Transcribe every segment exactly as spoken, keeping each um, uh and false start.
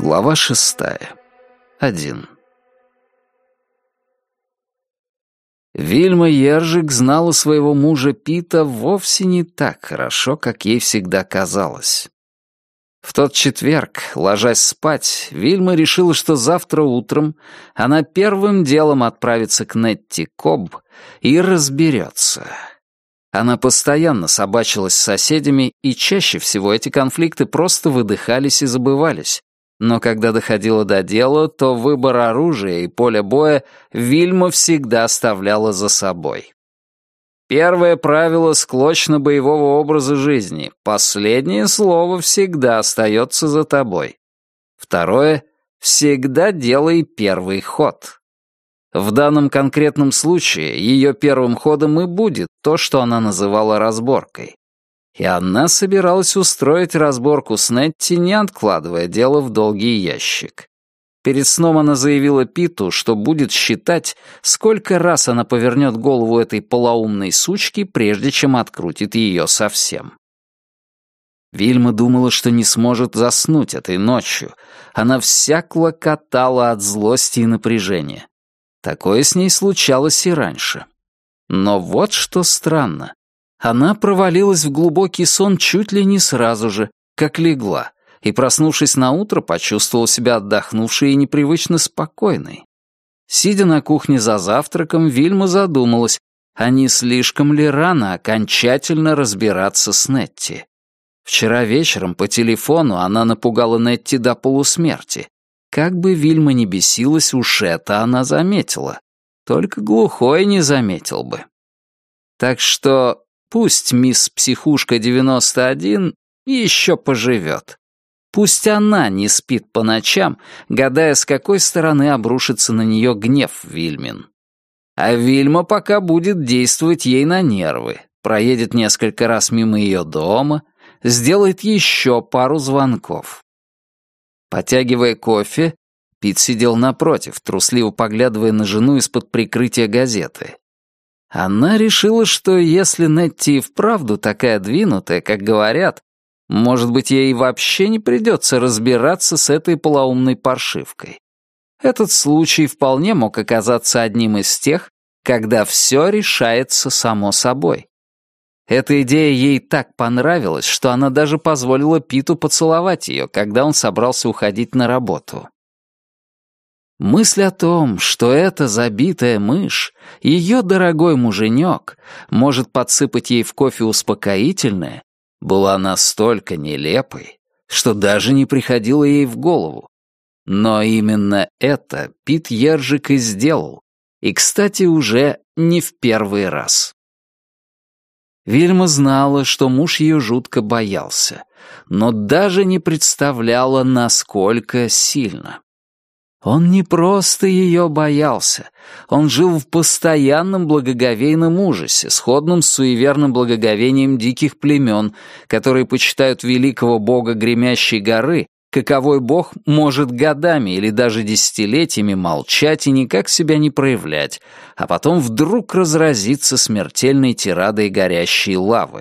Глава шестая. Один. Вильма Ержик знала своего мужа Пита вовсе не так хорошо, как ей всегда казалось. В тот четверг, ложась спать, Вильма решила, что завтра утром она первым делом отправится к Нетти Кобб и разберется. Она постоянно собачилась с соседями, и чаще всего эти конфликты просто выдыхались и забывались. Но когда доходило до дела, то выбор оружия и поля боя Вильма всегда оставляла за собой. Первое правило склочно-боевого образа жизни — последнее слово всегда остается за тобой. Второе — всегда делай первый ход. В данном конкретном случае ее первым ходом и будет то, что она называла разборкой. И она собиралась устроить разборку с Нетти, не откладывая дело в долгий ящик. Перед сном она заявила Питу, что будет считать, сколько раз она повернет голову этой полоумной сучки, прежде чем открутит ее совсем. Вильма думала, что не сможет заснуть этой ночью. Она вся клокотала от злости и напряжения. Такое с ней случалось и раньше. Но вот что странно. Она провалилась в глубокий сон чуть ли не сразу же, как легла, и, проснувшись наутро, почувствовала себя отдохнувшей и непривычно спокойной. Сидя на кухне за завтраком, Вильма задумалась, а не слишком ли рано окончательно разбираться с Нетти. Вчера вечером по телефону она напугала Нетти до полусмерти. Как бы Вильма ни бесилась, уж это она заметила. Только глухой не заметил бы. Так что пусть мисс Психушка девяносто один еще поживет. Пусть она не спит по ночам, гадая, с какой стороны обрушится на нее гнев Вильмин. А Вильма пока будет действовать ей на нервы, проедет несколько раз мимо ее дома, сделает еще пару звонков. Потягивая кофе, Пит сидел напротив, трусливо поглядывая на жену из-под прикрытия газеты. Она решила, что если Нетти и вправду такая двинутая, как говорят, может быть, ей вообще не придется разбираться с этой полоумной паршивкой. Этот случай вполне мог оказаться одним из тех, когда все решается само собой. Эта идея ей так понравилась, что она даже позволила Питу поцеловать ее, когда он собрался уходить на работу. Мысль о том, что эта забитая мышь, ее дорогой муженек, может подсыпать ей в кофе успокоительное, была настолько нелепой, что даже не приходила ей в голову. Но именно это Пит Ержик и сделал, и, кстати, уже не в первый раз. Вильма знала, что муж ее жутко боялся, но даже не представляла, насколько сильно. Он не просто ее боялся, он жил в постоянном благоговейном ужасе, сходном с суеверным благоговением диких племен, которые почитают великого бога Гремящей горы, каковой бог может годами или даже десятилетиями молчать и никак себя не проявлять, а потом вдруг разразиться смертельной тирадой горящей лавы.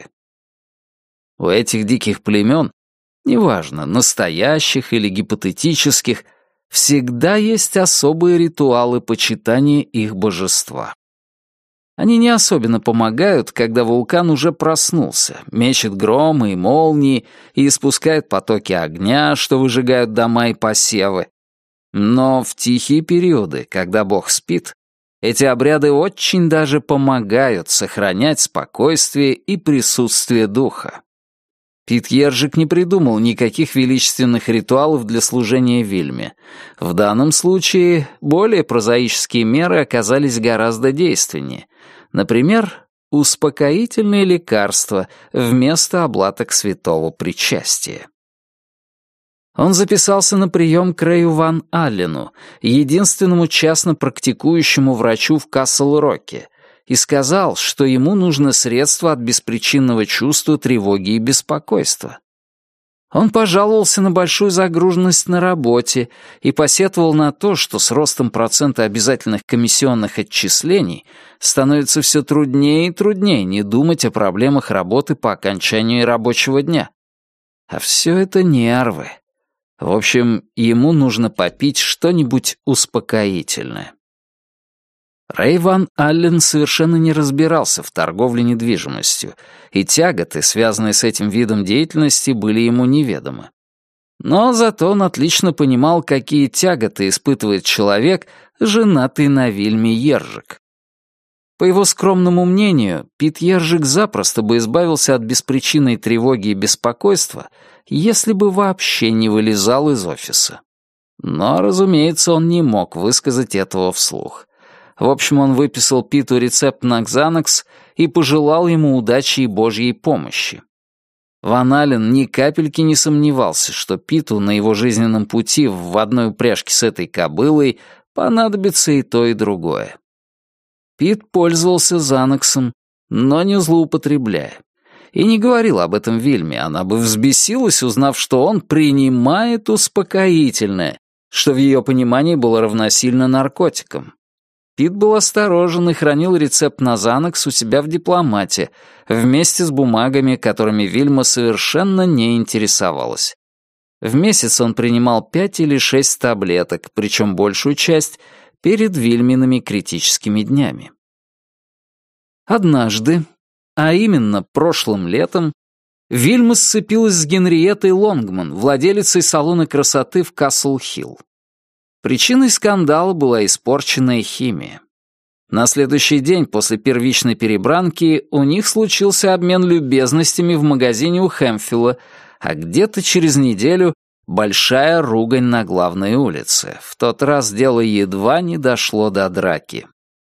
У этих диких племен, неважно, настоящих или гипотетических, всегда есть особые ритуалы почитания их божества. Они не особенно помогают, когда вулкан уже проснулся, мечет громы и молнии и испускает потоки огня, что выжигают дома и посевы. Но в тихие периоды, когда Бог спит, эти обряды очень даже помогают сохранять спокойствие и присутствие духа. Пит Ержик не придумал никаких величественных ритуалов для служения Вильме. В данном случае более прозаические меры оказались гораздо действеннее. Например, успокоительные лекарства вместо облаток святого причастия. Он записался на прием к Рэю Ван Аллену, единственному частно практикующему врачу в Касл-Роке, и сказал, что ему нужно средство от беспричинного чувства тревоги и беспокойства. Он пожаловался на большую загруженность на работе и посетовал на то, что с ростом процента обязательных комиссионных отчислений становится все труднее и труднее не думать о проблемах работы по окончании рабочего дня. А все это нервы. В общем, ему нужно попить что-нибудь успокоительное. Рэй Ван Аллен совершенно не разбирался в торговле недвижимостью, и тяготы, связанные с этим видом деятельности, были ему неведомы. Но зато он отлично понимал, какие тяготы испытывает человек, женатый на Вильме Йержик. По его скромному мнению, Пит Йержик запросто бы избавился от беспричинной тревоги и беспокойства, если бы вообще не вылезал из офиса. Но, разумеется, он не мог высказать этого вслух. В общем, он выписал Питу рецепт на Ксанакс и пожелал ему удачи и божьей помощи. Ван Аллен ни капельки не сомневался, что Питу на его жизненном пути в одной упряжке с этой кобылой понадобится и то, и другое. Пит пользовался Занаксом, но не злоупотребляя. И не говорил об этом Вильме, она бы взбесилась, узнав, что он принимает успокоительное, что в ее понимании было равносильно наркотикам. Пит был осторожен и хранил рецепт на Занакс у себя в дипломате, вместе с бумагами, которыми Вильма совершенно не интересовалась. В месяц он принимал пять или шесть таблеток, причем большую часть перед Вильмиными критическими днями. Однажды, а именно прошлым летом, Вильма сцепилась с Генриеттой Лонгман, владелицей салона красоты в Касл-Хилл. Причиной скандала была испорченная химия. На следующий день после первичной перебранки у них случился обмен любезностями в магазине у Хэмфилла, а где-то через неделю большая ругань на главной улице. В тот раз дело едва не дошло до драки.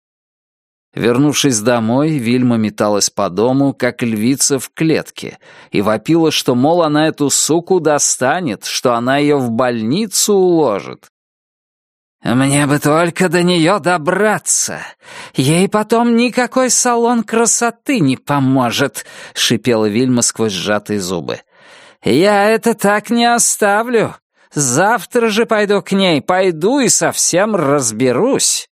Вернувшись домой, Вильма металась по дому, как львица в клетке, и вопила, что, мол, она эту суку достанет, что она ее в больницу уложит. «Мне бы только до нее добраться. Ей потом никакой салон красоты не поможет», — шипела Вильма сквозь сжатые зубы. «Я это так не оставлю. Завтра же пойду к ней, пойду и совсем разберусь».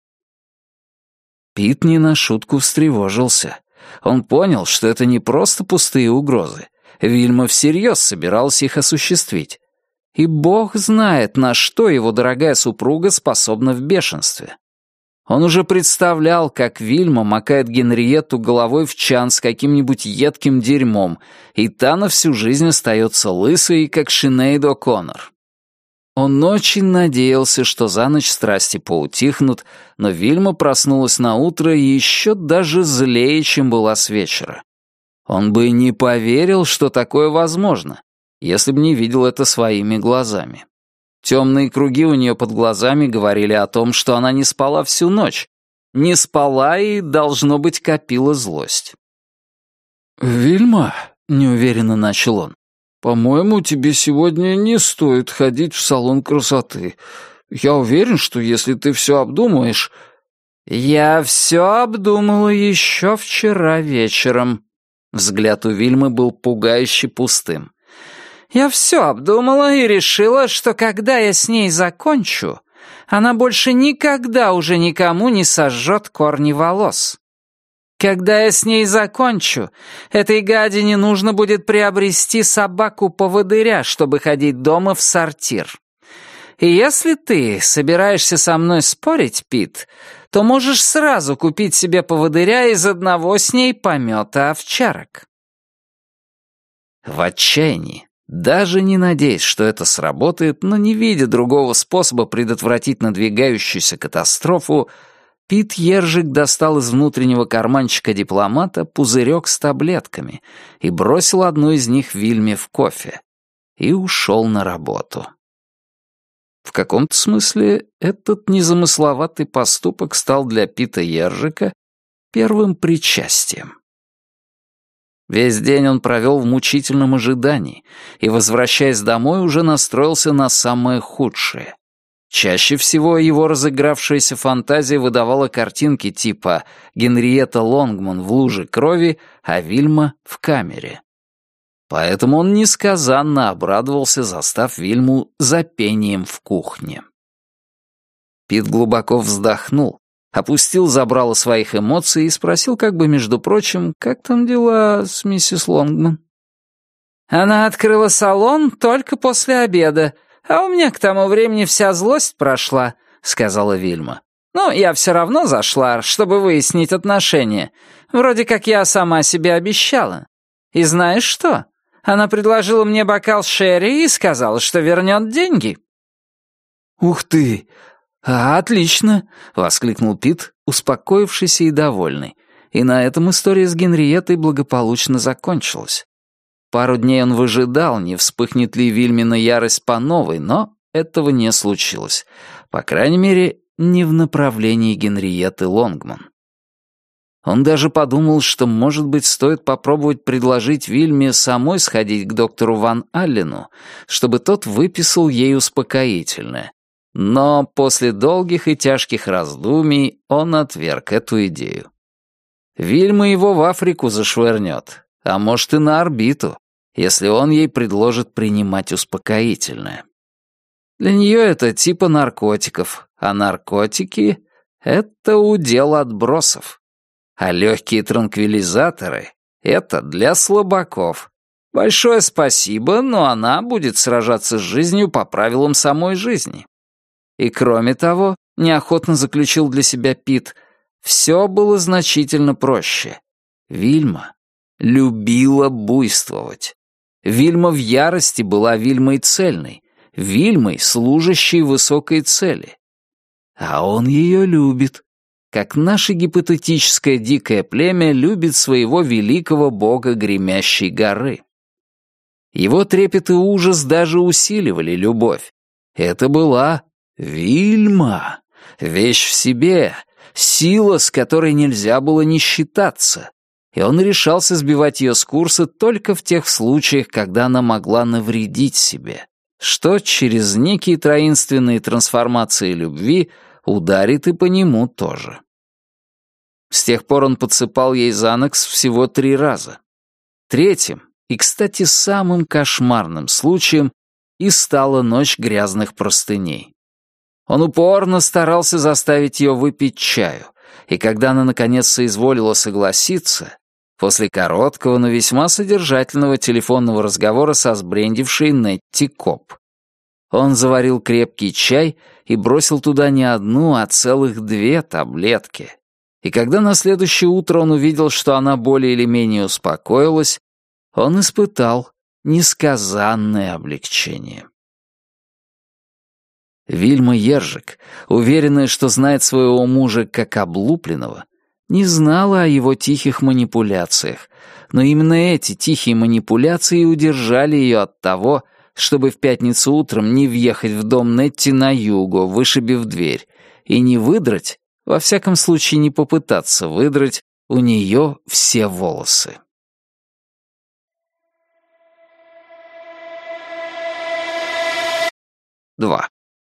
Пит не на шутку встревожился. Он понял, что это не просто пустые угрозы. Вильма всерьез собиралась их осуществить. И бог знает, на что его дорогая супруга способна в бешенстве. Он уже представлял, как Вильма макает Генриетту головой в чан с каким-нибудь едким дерьмом, и та на всю жизнь остается лысой, как Шинейд О'Коннор. Он очень надеялся, что за ночь страсти поутихнут, но Вильма проснулась наутро еще даже злее, чем была с вечера. Он бы не поверил, что такое возможно, если бы не видел это своими глазами. Темные круги у нее под глазами говорили о том, что она не спала всю ночь. Не спала и, должно быть, копила злость. «Вильма», — неуверенно начал он, — «по-моему, тебе сегодня не стоит ходить в салон красоты. Я уверен, что если ты все обдумаешь...» «Я все обдумала еще вчера вечером». Взгляд у Вильмы был пугающе пустым. «Я все обдумала и решила, что когда я с ней закончу, она больше никогда уже никому не сожжет корни волос. Когда я с ней закончу, этой гадине нужно будет приобрести собаку-поводыря, чтобы ходить дома в сортир. И если ты собираешься со мной спорить, Пит, то можешь сразу купить себе поводыря из одного с ней помета овчарок». В отчаянии, даже не надеясь, что это сработает, но не видя другого способа предотвратить надвигающуюся катастрофу, Пит Йержик достал из внутреннего карманчика дипломата пузырек с таблетками и бросил одну из них Вильме в кофе. И ушел на работу. В каком-то смысле этот незамысловатый поступок стал для Пита Йержика первым причастием. Весь день он провел в мучительном ожидании и, возвращаясь домой, уже настроился на самое худшее. Чаще всего его разыгравшаяся фантазия выдавала картинки типа «Генриетта Лонгман в луже крови, а Вильма в камере». Поэтому он несказанно обрадовался, застав Вильму за пением в кухне. Пит глубоко вздохнул, опустил забрало своих эмоций и спросил как бы, между прочим, как там дела с миссис Лонгман. «Она открыла салон только после обеда, «А у меня к тому времени вся злость прошла», — сказала Вильма. «Ну, я все равно зашла, чтобы выяснить отношения. Вроде как я сама себе обещала. И знаешь что? Она предложила мне бокал шерри и сказала, что вернет деньги». «Ух ты! А, отлично!» — воскликнул Пит, успокоившийся и довольный. И на этом история с Генриеттой благополучно закончилась. Пару дней он выжидал, не вспыхнет ли Вильмина ярость по новой, но этого не случилось. По крайней мере, не в направлении Генриетты Лонгман. Он даже подумал, что, может быть, стоит попробовать предложить Вильме самой сходить к доктору Ван Аллену, чтобы тот выписал ей успокоительное. Но после долгих и тяжких раздумий он отверг эту идею. Вильма его в Африку зашвырнет, а может и на орбиту, если он ей предложит принимать успокоительное. Для нее это типа наркотиков, а наркотики — это удел отбросов. А легкие транквилизаторы — это для слабаков. Большое спасибо, но она будет сражаться с жизнью по правилам самой жизни. И кроме того, неохотно заключил для себя Пит, все было значительно проще. Вильма любила буйствовать. Вильма в ярости была Вильмой цельной, Вильмой, служащей высокой цели. А он ее любит, как наше гипотетическое дикое племя любит своего великого бога гремящей горы. Его трепет и ужас даже усиливали любовь. Это была Вильма, вещь в себе, сила, с которой нельзя было не считаться, и он решался сбивать ее с курса только в тех случаях, когда она могла навредить себе, что через некие таинственные трансформации любви ударит и по нему тоже. С тех пор он подсыпал ей Занокс всего три раза. Третьим, и, кстати, самым кошмарным случаем, и стала ночь грязных простыней. Он упорно старался заставить ее выпить чаю, и когда она наконец соизволила согласиться, после короткого, но весьма содержательного телефонного разговора со сбрендившей Нетти Коп, он заварил крепкий чай и бросил туда не одну, а целых две таблетки. И когда на следующее утро он увидел, что она более или менее успокоилась, он испытал несказанное облегчение. Вильма Ержик, уверенная, что знает своего мужа как облупленного, не знала о его тихих манипуляциях, но именно эти тихие манипуляции удержали ее от того, чтобы в пятницу утром не въехать в дом Нетти на юго, вышибив дверь, и не выдрать, во всяком случае не попытаться выдрать, у нее все волосы. Два.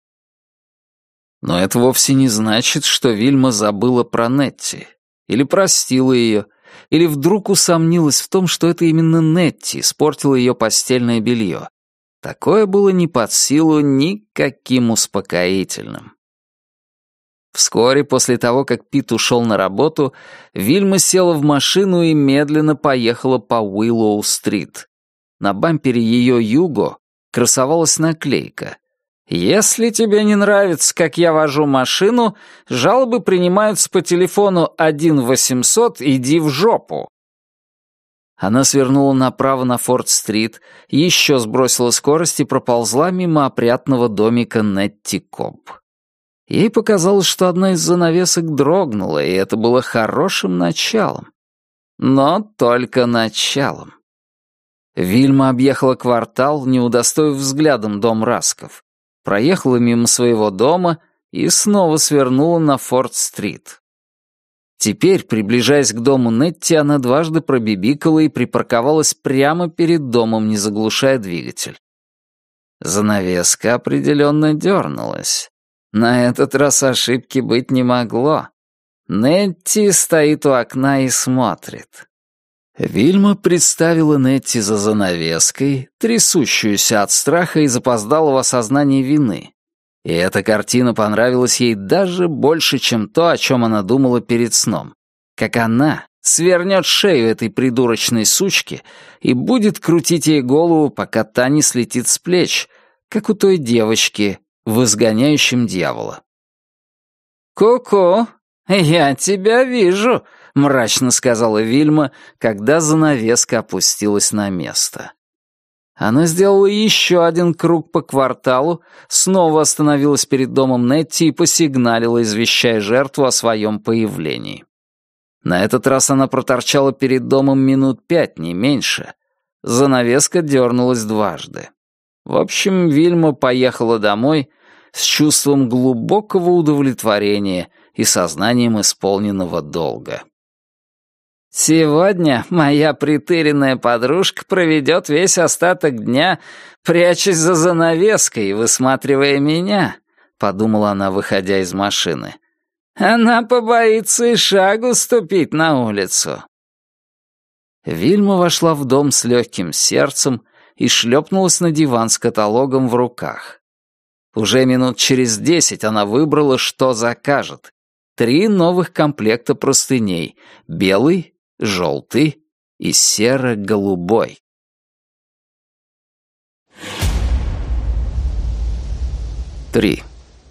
Но это вовсе не значит, что Вильма забыла про Нетти, или простила ее, или вдруг усомнилась в том, что это именно Нетти испортила ее постельное белье. Такое было не под силу никаким успокоительным. Вскоре после того, как Пит ушел на работу, Вильма села в машину и медленно поехала по Уиллоу-стрит. На бампере ее Юго красовалась наклейка: «Если тебе не нравится, как я вожу машину, жалобы принимаются по телефону один восемьсот иди в жопу». Она свернула направо на Форд-стрит, еще сбросила скорость и проползла мимо опрятного домика Нетти Коп. Ей показалось, что одна из занавесок дрогнула, и это было хорошим началом. Но только началом. Вильма объехала квартал, не удостоив взглядом дом Расков, проехала мимо своего дома и снова свернула на Форд-стрит. Теперь, приближаясь к дому Нетти, она дважды пробибикала и припарковалась прямо перед домом, не заглушая двигатель. Занавеска определенно дернулась. На этот раз ошибки быть не могло. Нетти стоит у окна и смотрит. Вильма представила Нетти за занавеской, трясущуюся от страха и запоздалого осознания вины. И эта картина понравилась ей даже больше, чем то, о чем она думала перед сном. Как она свернет шею этой придурочной сучки и будет крутить ей голову, пока та не слетит с плеч, как у той девочки в «Изгоняющем дьявола». «Ку-ку, я тебя вижу», — мрачно сказала Вильма, когда занавеска опустилась на место. Она сделала еще один круг по кварталу, снова остановилась перед домом Нетти и посигналила, извещая жертву о своем появлении. На этот раз она проторчала перед домом минут пять, не меньше. Занавеска дернулась дважды. В общем, Вильма поехала домой с чувством глубокого удовлетворения и сознанием исполненного долга. «Сегодня моя притыренная подружка проведет весь остаток дня, прячась за занавеской и высматривая меня», — подумала она, выходя из машины. «Она побоится и шагу ступить на улицу». Вильма вошла в дом с легким сердцем и шлепнулась на диван с каталогом в руках. Уже минут через десять она выбрала, что закажет. Три новых комплекта простыней — белый, желтый и серо-голубой. Три.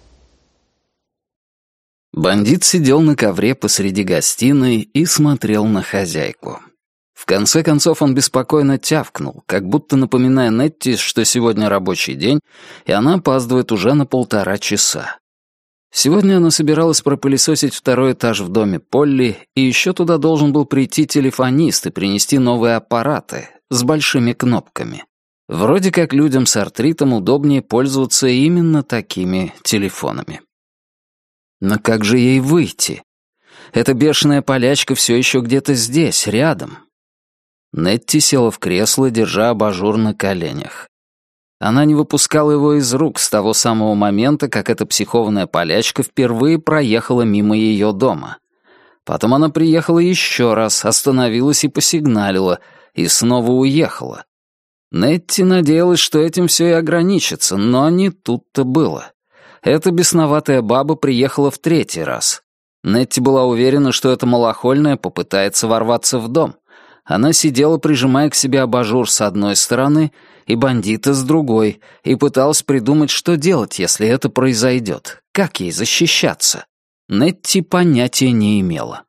Бандит сидел на ковре посреди гостиной и смотрел на хозяйку. В конце концов он беспокойно тявкнул, как будто напоминая Нетти, что сегодня рабочий день, и она опаздывает уже на полтора часа. Сегодня она собиралась пропылесосить второй этаж в доме Полли, и еще туда должен был прийти телефонист и принести новые аппараты с большими кнопками. Вроде как людям с артритом удобнее пользоваться именно такими телефонами. Но как же ей выйти? Эта бешеная полячка все еще где-то здесь, рядом. Нетти села в кресло, держа абажур на коленях. Она не выпускала его из рук с того самого момента, как эта психованная полячка впервые проехала мимо ее дома. Потом она приехала еще раз, остановилась и посигналила, и снова уехала. Нетти надеялась, что этим все и ограничится, но не тут-то было. Эта бесноватая баба приехала в третий раз. Нетти была уверена, что эта малохольная попытается ворваться в дом. Она сидела, прижимая к себе абажур с одной стороны и бандита с другой, и пыталась придумать, что делать, если это произойдет, как ей защищаться. Нетти понятия не имела.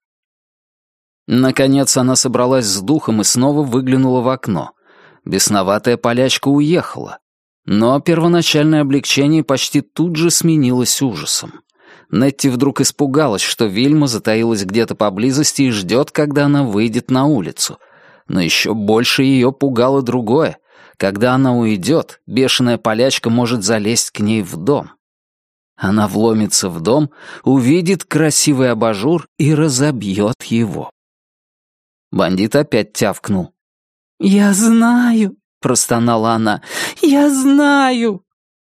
Наконец она собралась с духом и снова выглянула в окно. Бесноватая полячка уехала. Но первоначальное облегчение почти тут же сменилось ужасом. Нетти вдруг испугалась, что Вильма затаилась где-то поблизости и ждет, когда она выйдет на улицу. Но еще больше ее пугало другое. Когда она уйдет, бешеная полячка может залезть к ней в дом. Она вломится в дом, увидит красивый абажур и разобьет его. Бандит опять тявкнул. «Я знаю», — простонала она, — «я знаю».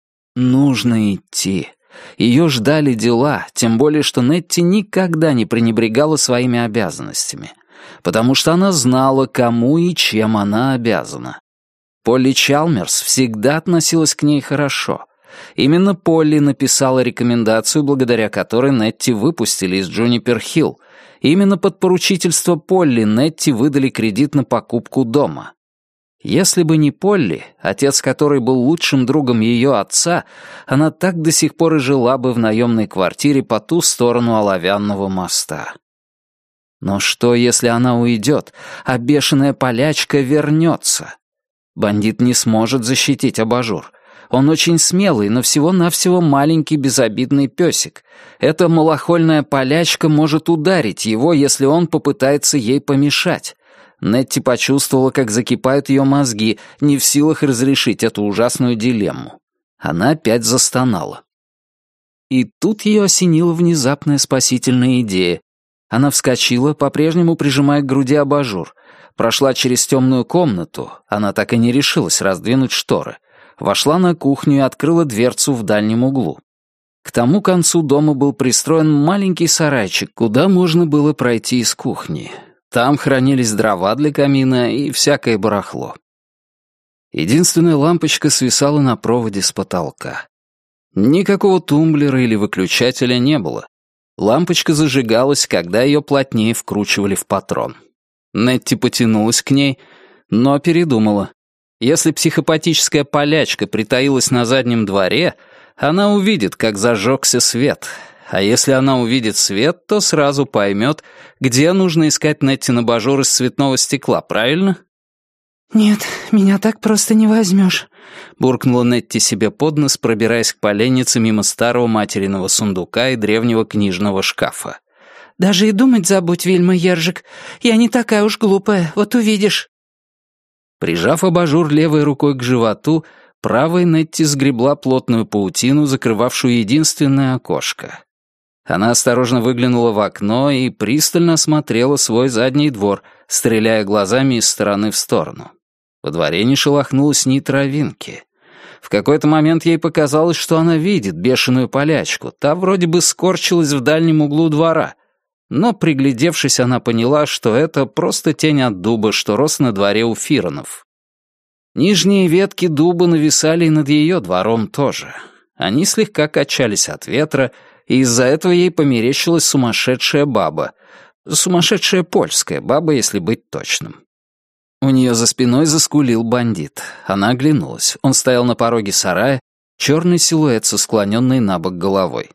Нужно идти. Ее ждали дела, тем более, что Нетти никогда не пренебрегала своими обязанностями, потому что она знала, кому и чем она обязана. Полли Чалмерс всегда относилась к ней хорошо. Именно Полли написала рекомендацию, благодаря которой Нетти выпустили из Джунипер-Хилл. Именно под поручительство Полли Нетти выдали кредит на покупку дома. Если бы не Полли, отец которой был лучшим другом ее отца, она так до сих пор и жила бы в наемной квартире по ту сторону оловянного моста. Но что, если она уйдет, а бешеная полячка вернется? Бандит не сможет защитить абажур. Он очень смелый, но всего-навсего маленький безобидный песик. Эта малохольная полячка может ударить его, если он попытается ей помешать. Нетти почувствовала, как закипают ее мозги, не в силах разрешить эту ужасную дилемму. Она опять застонала. И тут ее осенила внезапная спасительная идея. Она вскочила, по-прежнему прижимая к груди абажур, прошла через темную комнату, она так и не решилась раздвинуть шторы, вошла на кухню и открыла дверцу в дальнем углу. К тому концу дома был пристроен маленький сарайчик, куда можно было пройти из кухни. Там хранились дрова для камина и всякое барахло. Единственная лампочка свисала на проводе с потолка. Никакого тумблера или выключателя не было. Лампочка зажигалась, когда ее плотнее вкручивали в патрон. Нетти потянулась к ней, но передумала. Если психопатическая полячка притаилась на заднем дворе, она увидит, как зажегся свет. А если она увидит свет, то сразу поймет, где нужно искать Неттин абажур из цветного стекла, правильно? «Нет, меня так просто не возьмешь», — буркнула Нетти себе под нос, пробираясь к поленнице мимо старого материного сундука и древнего книжного шкафа. «Даже и думать забудь, Вильма Ержик. Я не такая уж глупая, вот увидишь». Прижав абажур левой рукой к животу, правой Нетти сгребла плотную паутину, закрывавшую единственное окошко. Она осторожно выглянула в окно и пристально осмотрела свой задний двор, стреляя глазами из стороны в сторону. Во дворе не шелохнулось ни травинки. В какой-то момент ей показалось, что она видит бешеную полячку. Та вроде бы скорчилась в дальнем углу двора. Но, приглядевшись, она поняла, что это просто тень от дуба, что рос на дворе у Фиронов. Нижние ветки дуба нависали и над ее двором тоже. Они слегка качались от ветра, и из-за этого ей померещилась сумасшедшая баба. Сумасшедшая польская баба, если быть точным. У нее за спиной заскулил бандит. Она оглянулась. Он стоял на пороге сарая, черный силуэт со склоненной на бок головой.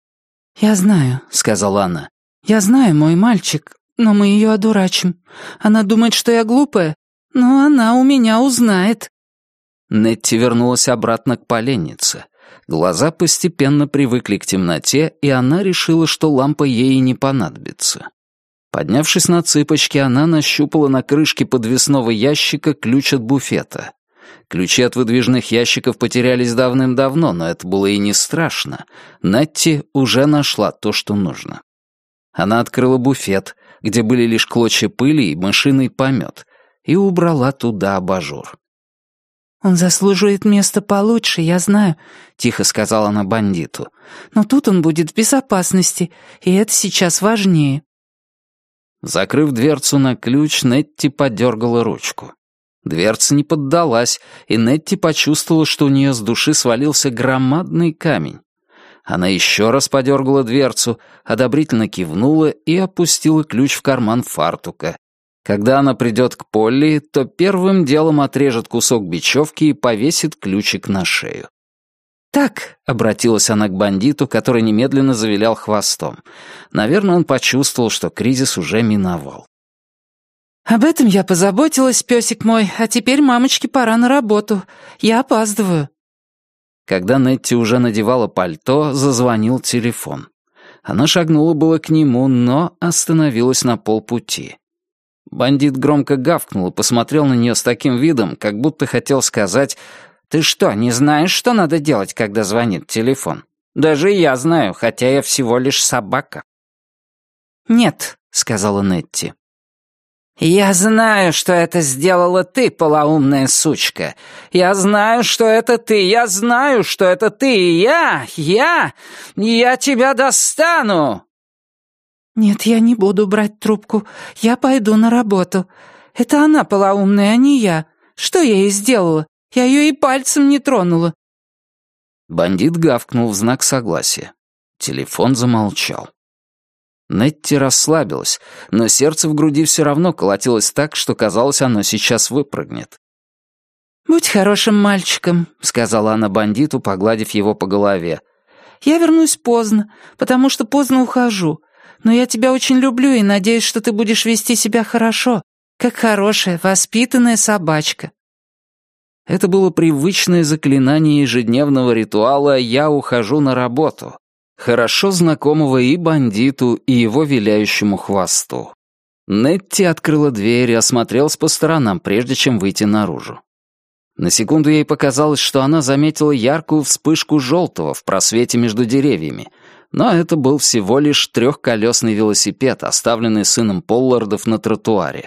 «Я знаю», — сказала она. «Я знаю, мой мальчик, но мы ее одурачим. Она думает, что я глупая, но она у меня узнает». Нетти вернулась обратно к поленнице. Глаза постепенно привыкли к темноте, и она решила, что лампа ей не понадобится. Поднявшись на цыпочки, она нащупала на крышке подвесного ящика ключ от буфета. Ключи от выдвижных ящиков потерялись давным-давно, но это было и не страшно. Нетти уже нашла то, что нужно. Она открыла буфет, где были лишь клочья пыли и мышиный помет, и убрала туда абажур. «Он заслуживает места получше, я знаю», — тихо сказала она бандиту. «Но тут он будет в безопасности, и это сейчас важнее». Закрыв дверцу на ключ, Нетти подергала ручку. Дверца не поддалась, и Нетти почувствовала, что у нее с души свалился громадный камень. Она еще раз подергала дверцу, одобрительно кивнула и опустила ключ в карман фартука. Когда она придет к Полли, то первым делом отрежет кусок бечевки и повесит ключик на шею. «Так», — обратилась она к бандиту, который немедленно завилял хвостом. Наверное, он почувствовал, что кризис уже миновал. «Об этом я позаботилась, песик мой, а теперь мамочке пора на работу. Я опаздываю». Когда Нетти уже надевала пальто, зазвонил телефон. Она шагнула было к нему, но остановилась на полпути. Бандит громко гавкнул и посмотрел на нее с таким видом, как будто хотел сказать: «Ты что, не знаешь, что надо делать, когда звонит телефон? Даже я знаю, хотя я всего лишь собака». «Нет», — сказала Нетти. «Я знаю, что это сделала ты, полоумная сучка. Я знаю, что это ты. Я знаю, что это ты. И я, я, я тебя достану!» «Нет, я не буду брать трубку. Я пойду на работу. Это она полоумная, а не я. Что я ей сделала? Я ее и пальцем не тронула». Бандит гавкнул в знак согласия. Телефон замолчал. Нетти расслабилась, но сердце в груди все равно колотилось так, что казалось, оно сейчас выпрыгнет. «Будь хорошим мальчиком», — сказала она бандиту, погладив его по голове. «Я вернусь поздно, потому что поздно ухожу. Но я тебя очень люблю и надеюсь, что ты будешь вести себя хорошо, как хорошая, воспитанная собачка». Это было привычное заклинание ежедневного ритуала «Я ухожу на работу», хорошо знакомого и бандиту, и его виляющему хвосту. Нетти открыла дверь и осмотрелась по сторонам, прежде чем выйти наружу. На секунду ей показалось, что она заметила яркую вспышку желтого в просвете между деревьями, но это был всего лишь трехколесный велосипед, оставленный сыном Поллардов на тротуаре.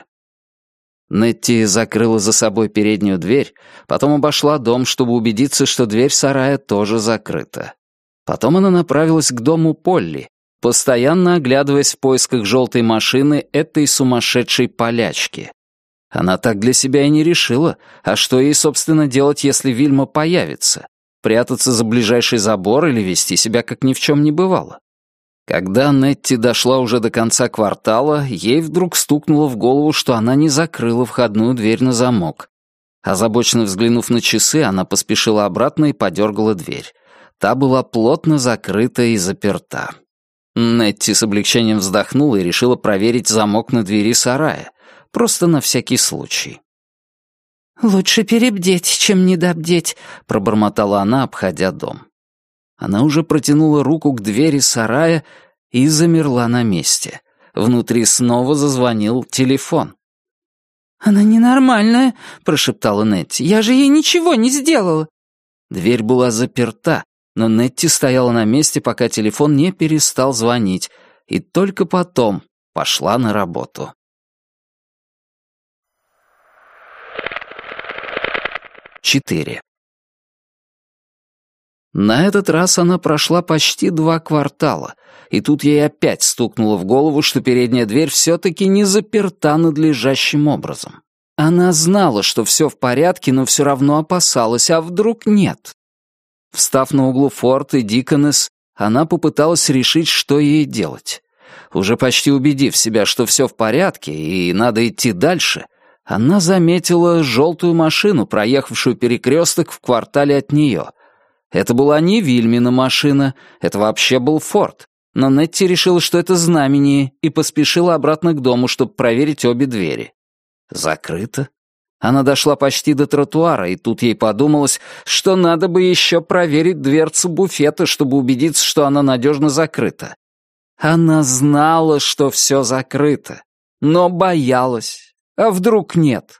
Нетти закрыла за собой переднюю дверь, потом обошла дом, чтобы убедиться, что дверь сарая тоже закрыта. Потом она направилась к дому Полли, постоянно оглядываясь в поисках желтой машины этой сумасшедшей полячки. Она так для себя и не решила, а что ей, собственно, делать, если Вильма появится? Прятаться за ближайший забор или вести себя, как ни в чем не бывало? Когда Нетти дошла уже до конца квартала, ей вдруг стукнуло в голову, что она не закрыла входную дверь на замок. Озабоченно взглянув на часы, она поспешила обратно и подергала дверь. Та была плотно закрыта и заперта. Нетти с облегчением вздохнула и решила проверить замок на двери сарая. Просто на всякий случай. «Лучше перебдеть, чем недобдеть», — пробормотала она, обходя дом. Она уже протянула руку к двери сарая и замерла на месте. Внутри снова зазвонил телефон. «Она ненормальная», — прошептала Нетти. «Я же ей ничего не сделала». Дверь была заперта, но Нетти стояла на месте, пока телефон не перестал звонить, и только потом пошла на работу. Четыре. На этот раз она прошла почти два квартала, и тут ей опять стукнуло в голову, что передняя дверь все-таки не заперта надлежащим образом. Она знала, что все в порядке, но все равно опасалась, а вдруг нет. Встав на углу Форд и Диконес, она попыталась решить, что ей делать. Уже почти убедив себя, что все в порядке и надо идти дальше, она заметила желтую машину, проехавшую перекресток в квартале от нее. Это была не Вильмина машина, это вообще был Форд. Но Нетти решила, что это знамение, и поспешила обратно к дому, чтобы проверить обе двери. Закрыто. Она дошла почти до тротуара, и тут ей подумалось, что надо бы еще проверить дверцу буфета, чтобы убедиться, что она надежно закрыта. Она знала, что все закрыто, но боялась. А вдруг нет?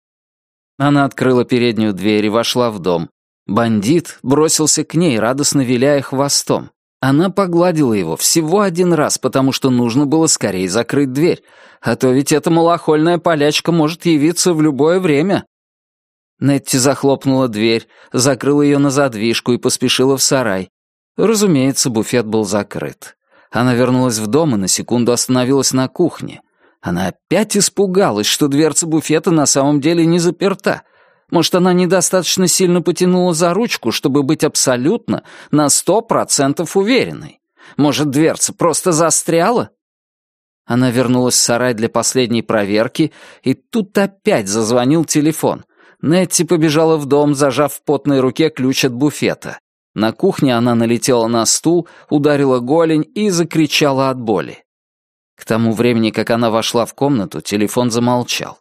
Она открыла переднюю дверь и вошла в дом. Бандит бросился к ней, радостно виляя хвостом. Она погладила его всего один раз, потому что нужно было скорее закрыть дверь, а то ведь эта малохольная полячка может явиться в любое время. Нетти захлопнула дверь, закрыла ее на задвижку и поспешила в сарай. Разумеется, буфет был закрыт. Она вернулась в дом и на секунду остановилась на кухне. Она опять испугалась, что дверца буфета на самом деле не заперта. Может, она недостаточно сильно потянула за ручку, чтобы быть абсолютно, на сто процентов уверенной. Может, дверца просто застряла? Она вернулась в сарай для последней проверки, и тут опять зазвонил телефон. Нетти побежала в дом, зажав в потной руке ключ от буфета. На кухне она налетела на стул, ударила голень и закричала от боли. К тому времени, как она вошла в комнату, телефон замолчал.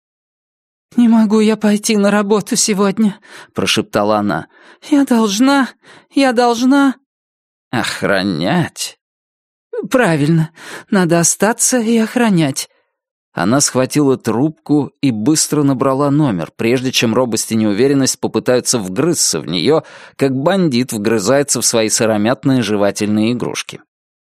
«Не могу я пойти на работу сегодня», — прошептала она. «Я должна, я должна...» «Охранять?» «Правильно, надо остаться и охранять». Она схватила трубку и быстро набрала номер, прежде чем робость и неуверенность попытаются вгрызться в нее, как бандит вгрызается в свои сыромятные жевательные игрушки.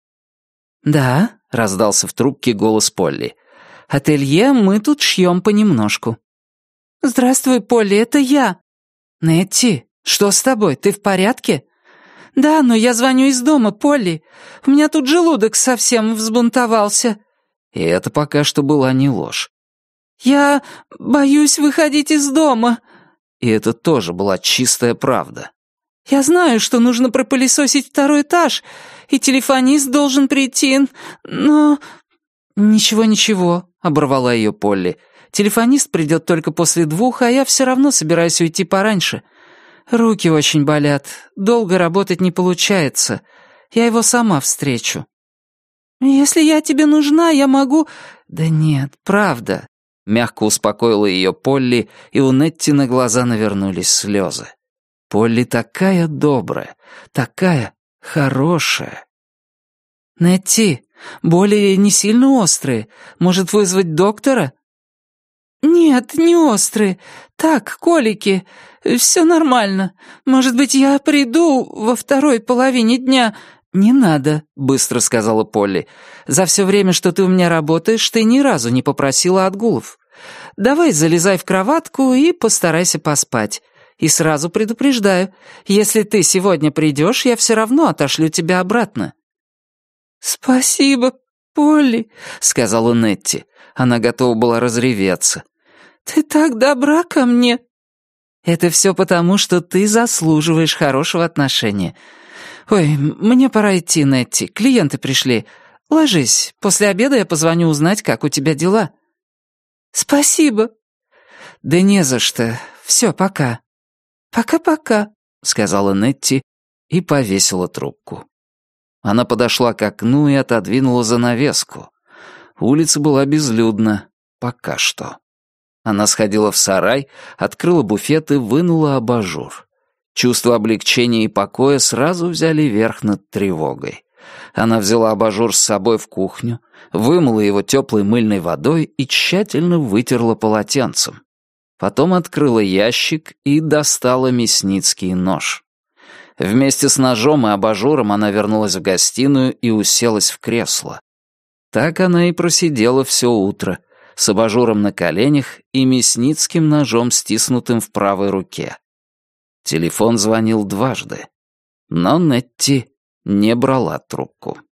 «Да», — раздался в трубке голос Полли. «Ателье мы тут шьем понемножку». «Здравствуй, Полли, это я». «Нетти, что с тобой, ты в порядке?» «Да, но я звоню из дома, Полли. У меня тут желудок совсем взбунтовался». И это пока что была не ложь. «Я боюсь выходить из дома». И это тоже была чистая правда. «Я знаю, что нужно пропылесосить второй этаж, и телефонист должен прийти, но...» «Ничего-ничего», — оборвала ее Полли. «Телефонист придет только после двух, а я все равно собираюсь уйти пораньше. Руки очень болят, долго работать не получается. Я его сама встречу». «Если я тебе нужна, я могу...» «Да нет, правда», — мягко успокоила ее Полли, и у Нетти на глаза навернулись слезы. Полли такая добрая, такая хорошая. «Нетти, боли не сильно острые. Может, вызвать доктора?» «Нет, не острые. Так, колики. Все нормально. Может быть, я приду во второй половине дня...» «Не надо», — быстро сказала Полли. «За все время, что ты у меня работаешь, ты ни разу не попросила отгулов. Давай залезай в кроватку и постарайся поспать. И сразу предупреждаю, если ты сегодня придешь, я все равно отошлю тебя обратно». «Спасибо, Полли», — сказала Нетти. Она готова была разреветься. «Ты так добра ко мне». «Это все потому, что ты заслуживаешь хорошего отношения. Ой, мне пора идти, Нетти, клиенты пришли. Ложись, после обеда я позвоню узнать, как у тебя дела». «Спасибо». «Да не за что. все, пока». «Пока-пока», — сказала Нетти и повесила трубку. Она подошла к окну и отодвинула занавеску. Улица была безлюдна. Пока что. Она сходила в сарай, открыла буфет и вынула абажур. Чувство облегчения и покоя сразу взяли верх над тревогой. Она взяла абажур с собой в кухню, вымыла его теплой мыльной водой и тщательно вытерла полотенцем. Потом открыла ящик и достала мясницкий нож. Вместе с ножом и абажуром она вернулась в гостиную и уселась в кресло. Так она и просидела все утро, с абажуром на коленях и мясницким ножом, стиснутым в правой руке. Телефон звонил дважды, но Нетти не брала трубку.